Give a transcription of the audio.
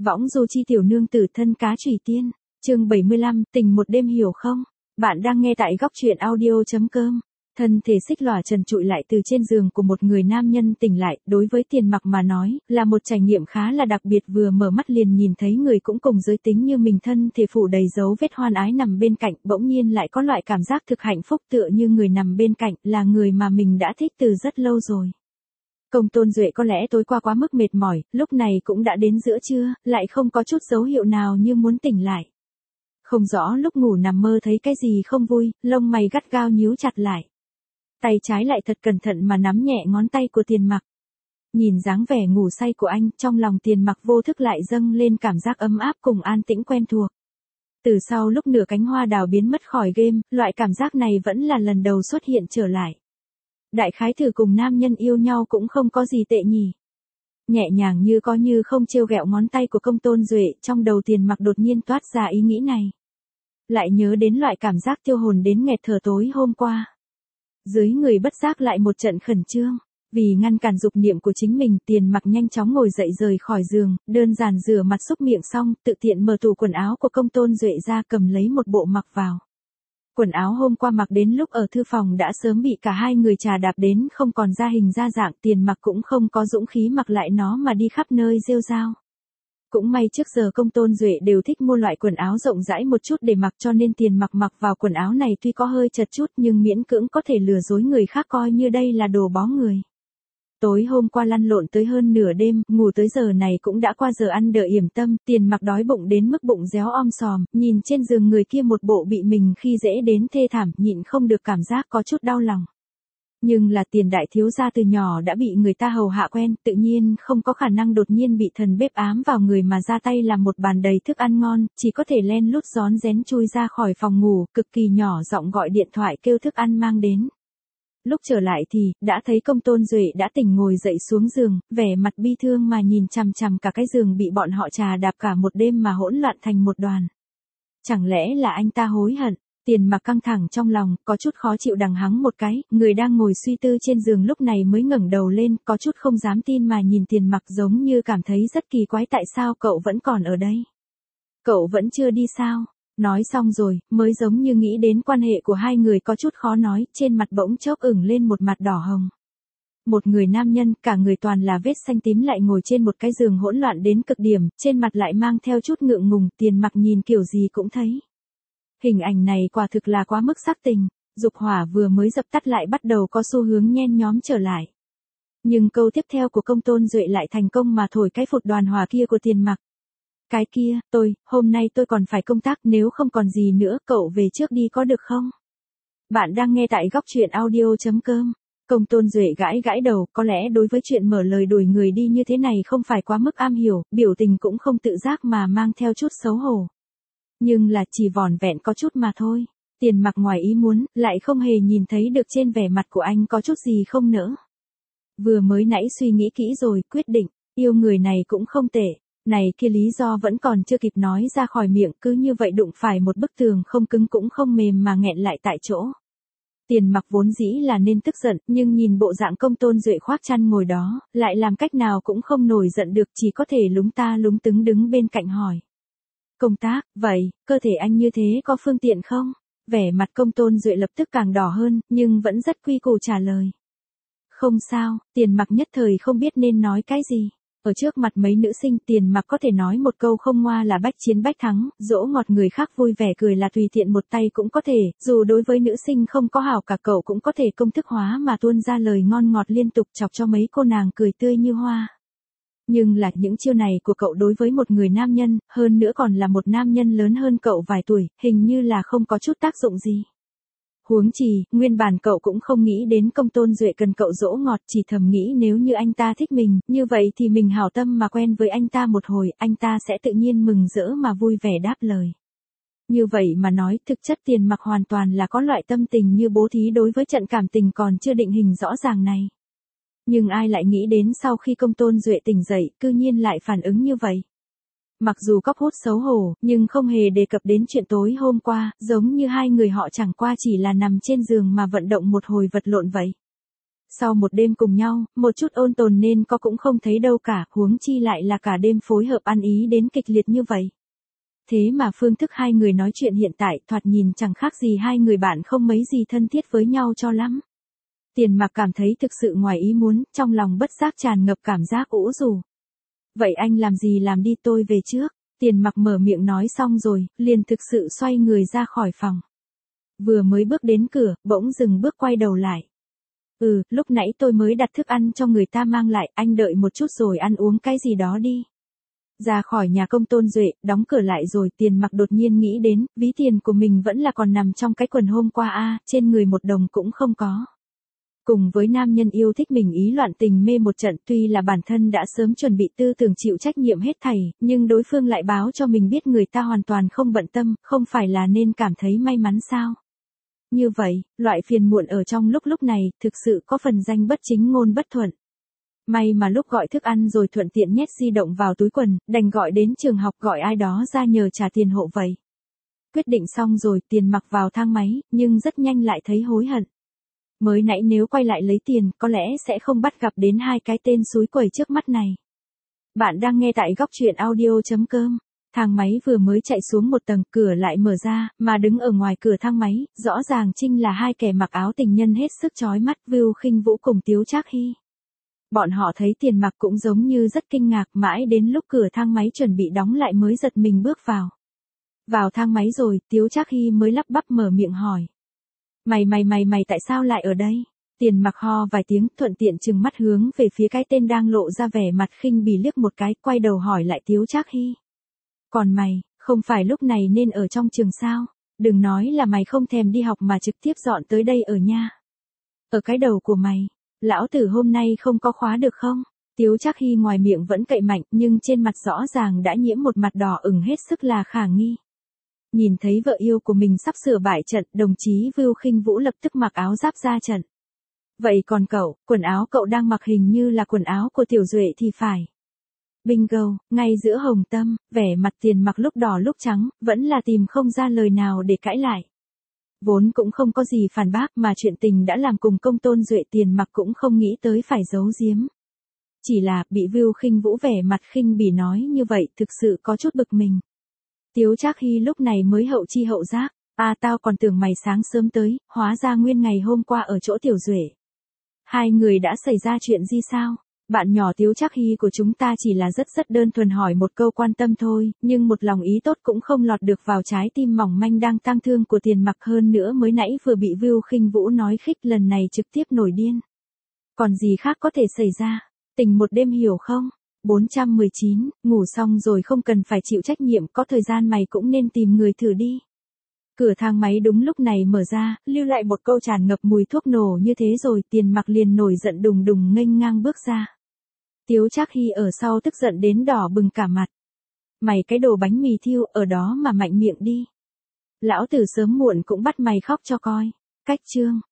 Võng du chi tiểu nương tử thân cá chủy tiên. Chương 75, tình một đêm hiểu không? Bạn đang nghe tại góc truyện audio.com. Thân thể xích lòa trần trụi lại từ trên giường của một người nam nhân tỉnh lại, đối với Tiền Mặc mà nói, là một trải nghiệm khá là đặc biệt, vừa mở mắt liền nhìn thấy người cũng cùng giới tính như mình, thân thể phủ đầy dấu vết hoan ái nằm bên cạnh, bỗng nhiên lại có loại cảm giác thực hạnh phúc, tựa như người nằm bên cạnh là người mà mình đã thích từ rất lâu rồi. Công Tôn Duệ có lẽ tối qua quá mức mệt mỏi, lúc này cũng đã đến giữa trưa, lại không có chút dấu hiệu nào như muốn tỉnh lại. Không rõ lúc ngủ nằm mơ thấy cái gì không vui, lông mày gắt gao nhíu chặt lại. Tay trái lại thật cẩn thận mà nắm nhẹ ngón tay của Tiền Mặc. Nhìn dáng vẻ ngủ say của anh, trong lòng Tiền Mặc vô thức lại dâng lên cảm giác ấm áp cùng an tĩnh quen thuộc. Từ sau lúc nửa cánh hoa đào biến mất khỏi game, loại cảm giác này vẫn là lần đầu xuất hiện trở lại. Đại khái thử cùng nam nhân yêu nhau cũng không có gì tệ nhỉ. Nhẹ nhàng như có như không trêu ghẹo ngón tay của Công Tôn Duệ, trong đầu Tiền Mặc đột nhiên toát ra ý nghĩ này. Lại nhớ đến loại cảm giác tiêu hồn đến nghẹt thở tối hôm qua. Dưới người bất giác lại một trận khẩn trương, vì ngăn cản dục niệm của chính mình, Tiền Mặc nhanh chóng ngồi dậy rời khỏi giường, đơn giản rửa mặt xúc miệng xong, tự tiện mở tủ quần áo của Công Tôn Duệ ra, cầm lấy một bộ mặc vào. Quần áo hôm qua mặc đến lúc ở thư phòng đã sớm bị cả hai người trà đạp đến không còn ra hình ra dạng, Tiền Mặc cũng không có dũng khí mặc lại nó mà đi khắp nơi rêu rao. Cũng may trước giờ Công Tôn Duệ đều thích mua loại quần áo rộng rãi một chút để mặc, cho nên Tiền Mặc mặc vào quần áo này tuy có hơi chật chút nhưng miễn cưỡng có thể lừa dối người khác coi như đây là đồ bó người. Tối hôm qua lăn lộn tới hơn nửa đêm, ngủ tới giờ này cũng đã qua giờ ăn đợi yểm tâm, Tiền Mặc đói bụng đến mức bụng réo om sòm, nhìn trên giường người kia một bộ bị mình khi dễ đến thê thảm, nhịn không được cảm giác có chút đau lòng. Nhưng là Tiền đại thiếu gia từ nhỏ đã bị người ta hầu hạ quen, tự nhiên không có khả năng đột nhiên bị thần bếp ám vào người mà ra tay làm một bàn đầy thức ăn ngon, chỉ có thể len lút rón rén chui ra khỏi phòng ngủ, cực kỳ nhỏ giọng gọi điện thoại kêu thức ăn mang đến. Lúc trở lại thì, đã thấy Công Tôn Duệ đã tỉnh ngồi dậy xuống giường, vẻ mặt bi thương mà nhìn chằm chằm cả cái giường bị bọn họ trà đạp cả một đêm mà hỗn loạn thành một đoàn. Chẳng lẽ là anh ta hối hận? Tiền Mặc căng thẳng trong lòng, có chút khó chịu đằng hắng một cái, người đang ngồi suy tư trên giường lúc này mới ngẩng đầu lên, có chút không dám tin mà nhìn Tiền Mặc, giống như cảm thấy rất kỳ quái, tại sao cậu vẫn còn ở đây? Cậu vẫn chưa đi sao? Nói xong rồi, mới giống như nghĩ đến quan hệ của hai người có chút khó nói, trên mặt bỗng chốc ửng lên một mặt đỏ hồng. Một người nam nhân, cả người toàn là vết xanh tím lại ngồi trên một cái giường hỗn loạn đến cực điểm, trên mặt lại mang theo chút ngượng ngùng, Tiền Mặc nhìn kiểu gì cũng thấy. Hình ảnh này quả thực là quá mức sắc tình, dục hỏa vừa mới dập tắt lại bắt đầu có xu hướng nhen nhóm trở lại. Nhưng câu tiếp theo của Công Tôn Duệ lại thành công mà thổi cái phụt đoàn hỏa kia của Tiền Mặc. Cái kia, hôm nay tôi còn phải công tác, nếu không còn gì nữa, cậu về trước đi có được không? Bạn đang nghe tại góc truyện audio.com. Công Tôn Duệ gãi gãi đầu, có lẽ đối với chuyện mở lời đuổi người đi như thế này không phải quá mức am hiểu, biểu tình cũng không tự giác mà mang theo chút xấu hổ. Nhưng là chỉ vỏn vẹn có chút mà thôi. Tiền Mặc ngoài ý muốn, lại không hề nhìn thấy được trên vẻ mặt của anh có chút gì không nỡ. Vừa mới nãy suy nghĩ kỹ rồi, quyết định, yêu người này cũng không tệ. Này kia lý do vẫn còn chưa kịp nói ra khỏi miệng, cứ như vậy đụng phải một bức tường không cứng cũng không mềm mà nghẹn lại tại chỗ. Tiền Mặc vốn dĩ là nên tức giận, nhưng nhìn bộ dạng Công Tôn Duệ khoác chăn ngồi đó, lại làm cách nào cũng không nổi giận được, chỉ có thể lúng ta lúng túng đứng bên cạnh hỏi. Công tác, vậy, cơ thể anh như thế có phương tiện không? Vẻ mặt Công Tôn Duệ lập tức càng đỏ hơn, nhưng vẫn rất quy củ trả lời. Không sao, Tiền Mặc nhất thời không biết nên nói cái gì. Ở trước mặt mấy nữ sinh, Tiền Mặc có thể nói một câu không ngoa là bách chiến bách thắng, dỗ ngọt người khác vui vẻ cười là tùy tiện một tay cũng có thể, dù đối với nữ sinh không có hảo cả cậu cũng có thể công thức hóa mà tuôn ra lời ngon ngọt liên tục chọc cho mấy cô nàng cười tươi như hoa. Nhưng là những chiêu này của cậu đối với một người nam nhân, hơn nữa còn là một nam nhân lớn hơn cậu vài tuổi, hình như là không có chút tác dụng gì. Huống chi, nguyên bản cậu cũng không nghĩ đến Công Tôn Duệ cần cậu dỗ ngọt, chỉ thầm nghĩ nếu như anh ta thích mình, như vậy thì mình hảo tâm mà quen với anh ta một hồi, anh ta sẽ tự nhiên mừng rỡ mà vui vẻ đáp lời. Như vậy mà nói, thực chất Tiền Mặc hoàn toàn là có loại tâm tình như bố thí đối với trận cảm tình còn chưa định hình rõ ràng này. Nhưng ai lại nghĩ đến sau khi Công Tôn Duệ tỉnh dậy, cư nhiên lại phản ứng như vậy. Mặc dù cóc hút xấu hổ, nhưng không hề đề cập đến chuyện tối hôm qua, giống như hai người họ chẳng qua chỉ là nằm trên giường mà vận động một hồi vật lộn vậy. Sau một đêm cùng nhau, một chút ôn tồn nên có cũng không thấy đâu cả, huống chi lại là cả đêm phối hợp ăn ý đến kịch liệt như vậy. Thế mà phương thức hai người nói chuyện hiện tại thoạt nhìn chẳng khác gì hai người bạn không mấy gì thân thiết với nhau cho lắm. Tiền Mặc cảm thấy thực sự ngoài ý muốn, trong lòng bất giác tràn ngập cảm giác ủ rũ. Vậy anh làm gì làm đi, tôi về trước. Tiền Mặc mở miệng nói xong rồi, liền thực sự xoay người ra khỏi phòng. Vừa mới bước đến cửa, bỗng dừng bước quay đầu lại. Lúc nãy tôi mới đặt thức ăn cho người ta mang lại, anh đợi một chút rồi ăn uống cái gì đó đi. Ra khỏi nhà công Tôn Duệ, đóng cửa lại rồi, Tiền Mặc đột nhiên nghĩ đến, ví tiền của mình vẫn là còn nằm trong cái quần hôm qua trên người một đồng cũng không có. Cùng với nam nhân yêu thích mình ý loạn tình mê một trận, tuy là bản thân đã sớm chuẩn bị tư tưởng chịu trách nhiệm hết thảy, nhưng đối phương lại báo cho mình biết người ta hoàn toàn không bận tâm, không phải là nên cảm thấy may mắn sao? Như vậy, loại phiền muộn ở trong lúc này, thực sự có phần danh bất chính ngôn bất thuận. May mà lúc gọi thức ăn rồi thuận tiện nhét di động vào túi quần, đành gọi đến trường học gọi ai đó ra nhờ trả tiền hộ vậy. Quyết định xong rồi, Tiền Mặc vào thang máy, nhưng rất nhanh lại thấy hối hận. Mới nãy nếu quay lại lấy tiền, có lẽ sẽ không bắt gặp đến hai cái tên xúi quẩy trước mắt này. Bạn đang nghe tại góc truyện audio.com. Thang máy vừa mới chạy xuống một tầng, cửa lại mở ra, mà đứng ở ngoài cửa thang máy, rõ ràng chính là hai kẻ mặc áo tình nhân hết sức chói mắt, Vưu Khinh Vũ cùng Tiếu Trác Hy. Bọn họ thấy Tiền Mặc cũng giống như rất kinh ngạc, mãi đến lúc cửa thang máy chuẩn bị đóng lại mới giật mình bước vào. Vào thang máy rồi, Tiếu Trác Hy mới lắp bắp mở miệng hỏi. Mày tại sao lại ở đây? Tiền Mặc ho vài tiếng, thuận tiện trừng mắt hướng về phía cái tên đang lộ ra vẻ mặt khinh bỉ liếc một cái, quay đầu hỏi lại Tiếu Trác Hy. Còn mày, không phải lúc này nên ở trong trường sao? Đừng nói là mày không thèm đi học mà trực tiếp dọn tới đây ở nha. Ở cái đầu của mày, lão tử hôm nay không có khóa được không? Tiếu Trác Hy ngoài miệng vẫn cậy mạnh nhưng trên mặt rõ ràng đã nhiễm một mặt đỏ ửng hết sức là khả nghi. Nhìn thấy vợ yêu của mình sắp sửa bại trận, đồng chí Vưu Khinh Vũ lập tức mặc áo giáp ra trận. Vậy còn cậu, quần áo cậu đang mặc hình như là quần áo của Tiểu Duệ thì phải. Bingo, ngay giữa hồng tâm, vẻ mặt Tiền Mặc lúc đỏ lúc trắng, vẫn là tìm không ra lời nào để cãi lại. Vốn cũng không có gì phản bác mà chuyện tình đã làm cùng công Tôn Duệ, Tiền Mặc cũng không nghĩ tới phải giấu giếm. Chỉ là, bị Vưu Khinh Vũ vẻ mặt khinh bỉ nói như vậy thực sự có chút bực mình. Tiếu Trác Hy lúc này mới hậu chi hậu giác, tao còn tưởng mày sáng sớm tới, hóa ra nguyên ngày hôm qua ở chỗ Tiểu Duệ. Hai người đã xảy ra chuyện gì sao? Bạn nhỏ Tiếu Trác Hy của chúng ta chỉ là rất đơn thuần hỏi một câu quan tâm thôi, nhưng một lòng ý tốt cũng không lọt được vào trái tim mỏng manh đang tang thương của Tiền Mặc, hơn nữa mới nãy vừa bị Vưu Khinh Vũ nói khích, lần này trực tiếp nổi điên. Còn gì khác có thể xảy ra? Tình một đêm hiểu không? 419, ngủ xong rồi không cần phải chịu trách nhiệm, có thời gian mày cũng nên tìm người thử đi. Cửa thang máy đúng lúc này mở ra, lưu lại một câu tràn ngập mùi thuốc nổ như thế rồi, Tiền Mặc liền nổi giận đùng đùng nghênh ngang bước ra. Tiếu Trác Hy ở sau tức giận đến đỏ bừng cả mặt. Mày cái đồ bánh mì thiêu, ở đó mà mạnh miệng đi. Lão tử sớm muộn cũng bắt mày khóc cho coi. Cách chương.